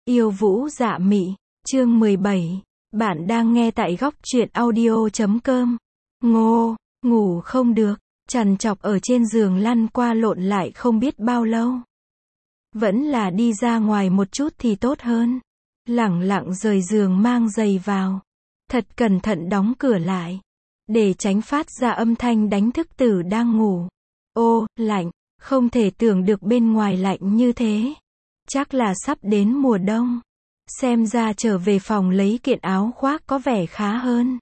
Yêu Vũ Dạ Mị, chương 17. Bạn đang nghe tại góc truyện audio.com. Ngô, ngủ không được, trằn trọc ở trên giường lăn qua lộn lại không biết bao lâu. Vẫn là đi ra ngoài một chút thì tốt hơn. Lẳng lặng rời giường mang giày vào. Thật cẩn thận đóng cửa lại. Để tránh phát ra âm thanh đánh thức Tử đang ngủ. Ô, lạnh, không thể tưởng được bên ngoài lạnh như thế. Chắc là sắp đến mùa đông. Xem ra trở về phòng lấy kiện áo khoác có vẻ khá hơn.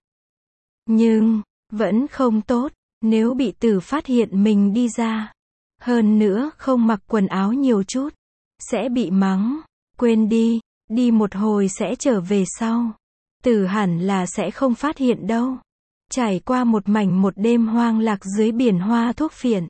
Nhưng, vẫn không tốt, nếu bị Tử phát hiện mình đi ra. Hơn nữa không mặc quần áo nhiều chút, sẽ bị mắng. Quên đi, đi một hồi sẽ trở về sau. Tử hẳn là sẽ không phát hiện đâu. Trải qua một đêm hoang lạc dưới biển hoa thuốc phiện.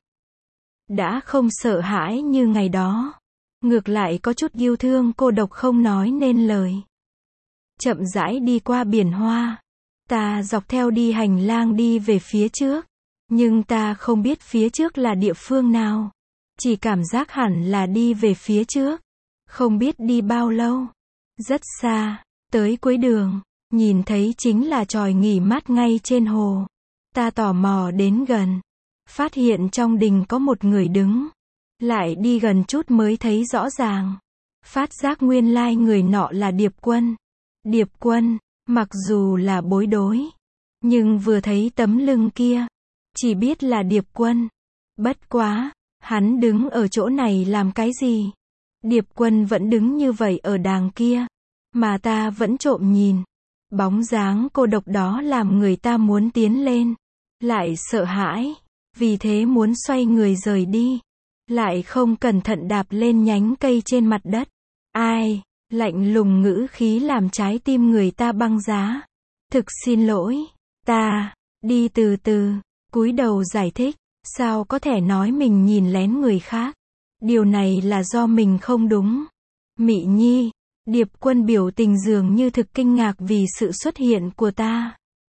Đã không sợ hãi như ngày đó. Ngược lại có chút yêu thương cô độc không nói nên lời. Chậm rãi đi qua biển hoa. Ta dọc theo đi hành lang đi về phía trước. Nhưng ta không biết phía trước là địa phương nào. Chỉ cảm giác hẳn là đi về phía trước. Không biết đi bao lâu. Rất xa, tới cuối đường, nhìn thấy chính là chòi nghỉ mát ngay trên hồ. Ta tò mò đến gần. Phát hiện trong đình có một người đứng. Lại đi gần chút mới thấy rõ ràng. Phát giác nguyên lai người nọ là Điệp Quân. Điệp Quân, mặc dù là bối rối, nhưng vừa thấy tấm lưng kia, chỉ biết là Điệp Quân. Bất quá, hắn đứng ở chỗ này làm cái gì? Điệp Quân vẫn đứng như vậy ở đàng kia, mà ta vẫn trộm nhìn. Bóng dáng cô độc đó làm người ta muốn tiến lên, lại sợ hãi, vì thế muốn xoay người rời đi. Lại không cẩn thận đạp lên nhánh cây trên mặt đất. Ai, lạnh lùng ngữ khí làm trái tim người ta băng giá. Thực xin lỗi, ta, đi từ từ, cúi đầu giải thích, sao có thể nói mình nhìn lén người khác. Điều này là do mình không đúng. Mị Nhi, Điệp Quân biểu tình dường như thực kinh ngạc vì sự xuất hiện của ta.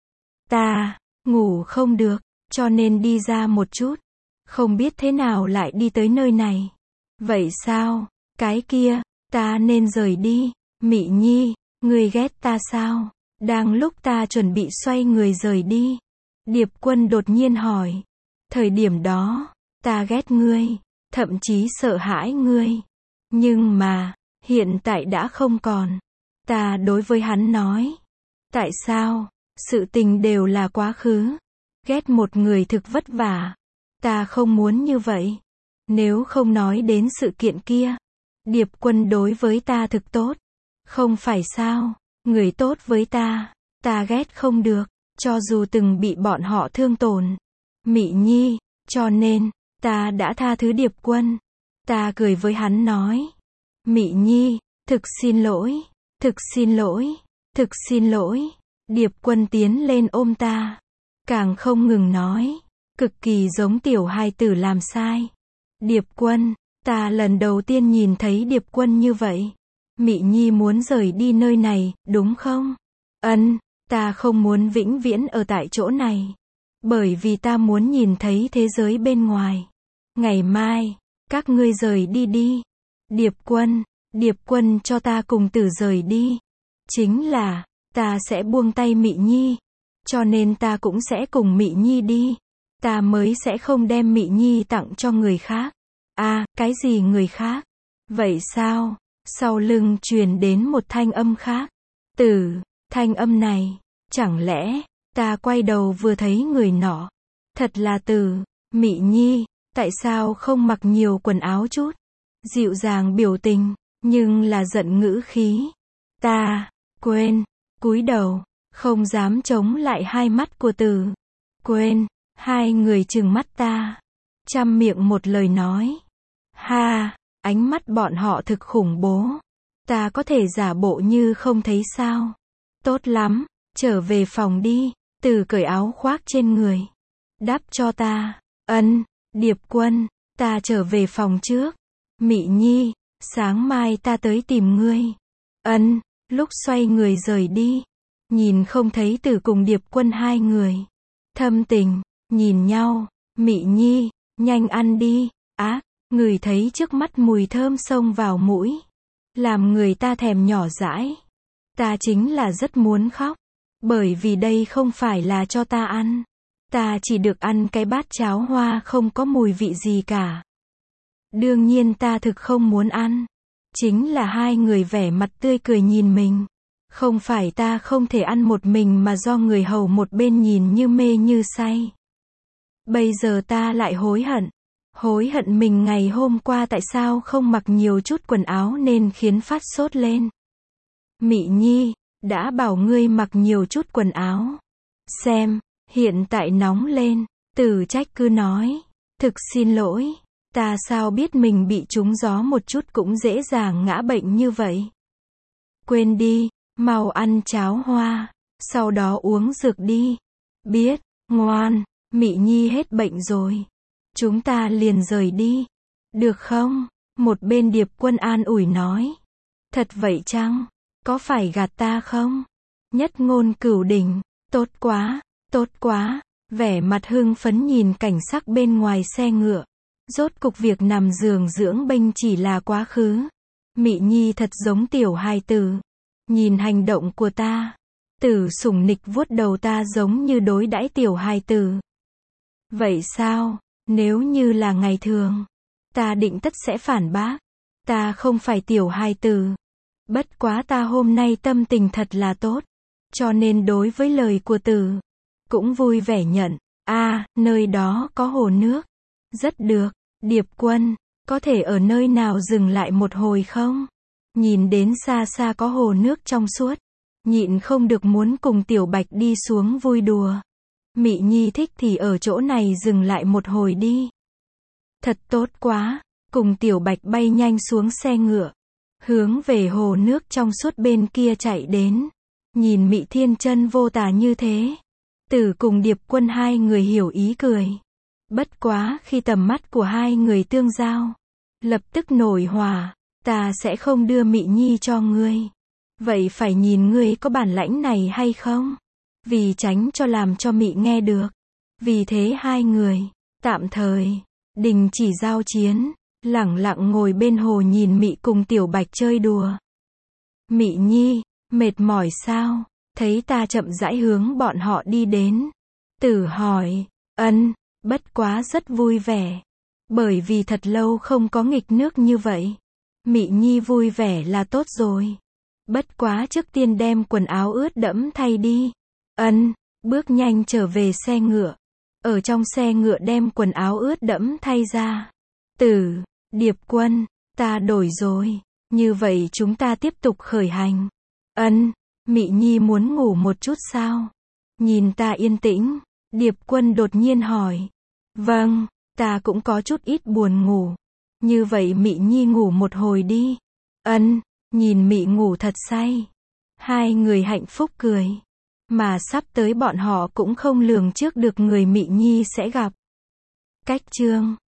Ta, ngủ không được, cho nên đi ra một chút. Không biết thế nào lại đi tới nơi này. Vậy sao, cái kia, ta nên rời đi. Mị Nhi, ngươi ghét ta sao? Đang lúc ta chuẩn bị xoay người rời đi. Điệp Quân đột nhiên hỏi. Thời điểm đó, ta ghét ngươi, thậm chí sợ hãi ngươi. Nhưng mà, hiện tại đã không còn. Ta đối với hắn nói. Tại sao? Sự tình đều là quá khứ. Ghét một người thực vất vả. Ta không muốn như vậy. Nếu không nói đến sự kiện kia. Điệp Quân đối với ta thực tốt. Không phải sao? Người tốt với ta ghét không được. Cho dù từng bị bọn họ thương tổn. Mị Nhi, cho nên, ta đã tha thứ Điệp Quân. Ta cười với hắn nói. Mị Nhi, thực xin lỗi, thực xin lỗi, thực xin lỗi. Điệp Quân tiến lên ôm ta. Càng không ngừng nói. Cực kỳ giống tiểu hài tử làm sai. Điệp Quân, ta lần đầu tiên nhìn thấy Điệp Quân như vậy. Mị Nhi muốn rời đi nơi này, đúng không? Ân, ta không muốn vĩnh viễn ở tại chỗ này. Bởi vì ta muốn nhìn thấy thế giới bên ngoài. Ngày mai, các ngươi rời đi đi. Điệp Quân cho ta cùng Tử rời đi. Chính là, ta sẽ buông tay Mị Nhi. Cho nên ta cũng sẽ cùng Mị Nhi đi. Ta mới sẽ không đem Mị Nhi tặng cho người khác. À, cái gì người khác? Vậy sao? Sau lưng truyền đến một thanh âm khác. Tử, thanh âm này, chẳng lẽ, ta quay đầu vừa thấy người nọ. Thật là Tử, Mị Nhi, tại sao không mặc nhiều quần áo chút? Dịu dàng biểu tình, nhưng là giận ngữ khí. Ta, quên, cúi đầu, không dám chống lại hai mắt của Tử. Quên. Hai người trừng mắt ta. Trăm miệng một lời nói. Ha, ánh mắt bọn họ thực khủng bố. Ta có thể giả bộ như không thấy sao. Tốt lắm, trở về phòng đi. Tử cởi áo khoác trên người. Đắp cho ta. Ân, Điệp Quân, ta trở về phòng trước. Mị Nhi, sáng mai ta tới tìm ngươi. Ân, lúc xoay người rời đi. Nhìn không thấy Tử cùng Điệp Quân hai người. Thâm tình. Nhìn nhau, Mị Nhi, nhanh ăn đi. Á, ngửi thấy trước mắt mùi thơm xông vào mũi. làm người ta thèm nhỏ dãi. Ta chính là rất muốn khóc, bởi vì đây không phải là cho ta ăn. Ta chỉ được ăn cái bát cháo hoa không có mùi vị gì cả. Đương nhiên ta thực không muốn ăn. Chính là hai người vẻ mặt tươi cười nhìn mình. Không phải ta không thể ăn một mình mà do người hầu một bên nhìn như mê như say. Bây giờ ta lại hối hận. Hối hận mình ngày hôm qua tại sao không mặc nhiều chút quần áo nên khiến phát sốt lên. Mị Nhi, đã bảo ngươi mặc nhiều chút quần áo. Xem, hiện tại nóng lên. Tử Trách cứ nói. Thực xin lỗi. Ta sao biết mình bị trúng gió một chút cũng dễ dàng ngã bệnh như vậy. Quên đi, mau ăn cháo hoa, sau đó uống dược đi. Biết, ngoan, Mị Nhi hết bệnh rồi. Chúng ta liền rời đi. Được không? Một bên Điệp Quân an ủi nói. Thật vậy chăng? Có phải gạt ta không? Nhất Ngôn Cửu Đỉnh. Tốt quá, tốt quá. Vẻ mặt hưng phấn nhìn cảnh sắc bên ngoài xe ngựa. Rốt cục việc nằm giường dưỡng bệnh chỉ là quá khứ. Mị Nhi thật giống tiểu hài tử. Nhìn hành động của ta. Tử sủng nịch vuốt đầu ta giống như đối đãi tiểu hài tử. Vậy sao? Nếu như là ngày thường, ta định tất sẽ phản bác. Ta không phải tiểu hài tử. Bất quá ta hôm nay tâm tình thật là tốt. Cho nên đối với lời của Tử, cũng vui vẻ nhận. Nơi đó có hồ nước. Rất được. Điệp Quân, có thể ở nơi nào dừng lại một hồi không? Nhìn đến xa xa có hồ nước trong suốt. Nhịn không được muốn cùng Tiểu Bạch đi xuống vui đùa. Mị Nhi thích thì ở chỗ này dừng lại một hồi đi. Thật tốt quá. Cùng Tiểu Bạch bay nhanh xuống xe ngựa. Hướng về hồ nước trong suốt bên kia chạy đến. Nhìn Mị thiên chân vô tà như thế. Tử cùng Điệp Quân hai người hiểu ý cười. Bất quá khi tầm mắt của hai người tương giao. Lập tức nổi hỏa. Ta sẽ không đưa Mị Nhi cho ngươi. Vậy phải nhìn ngươi có bản lãnh này hay không? Vì tránh cho làm cho Mị nghe được. Vì thế hai người, tạm thời, đình chỉ giao chiến. Lẳng lặng ngồi bên hồ nhìn Mị cùng Tiểu Bạch chơi đùa. Mị Nhi, mệt mỏi sao? Thấy ta chậm rãi hướng bọn họ đi đến. Tử hỏi, bất quá rất vui vẻ. Bởi vì thật lâu không có nghịch nước như vậy. Mị Nhi vui vẻ là tốt rồi. Bất quá trước tiên đem quần áo ướt đẫm thay đi. Bước nhanh trở về xe ngựa. Ở trong xe ngựa đem quần áo ướt đẫm thay ra. Tử, Điệp Quân, ta đổi rồi. Như vậy chúng ta tiếp tục khởi hành. Mị Nhi muốn ngủ một chút sao? Nhìn ta yên tĩnh. Điệp Quân đột nhiên hỏi. Vâng, ta cũng có chút ít buồn ngủ. Như vậy Mị Nhi ngủ một hồi đi. Nhìn Mị ngủ thật say. Hai người hạnh phúc cười. Mà sắp tới bọn họ cũng không lường trước được người Mị Nhi sẽ gặp. Cách chương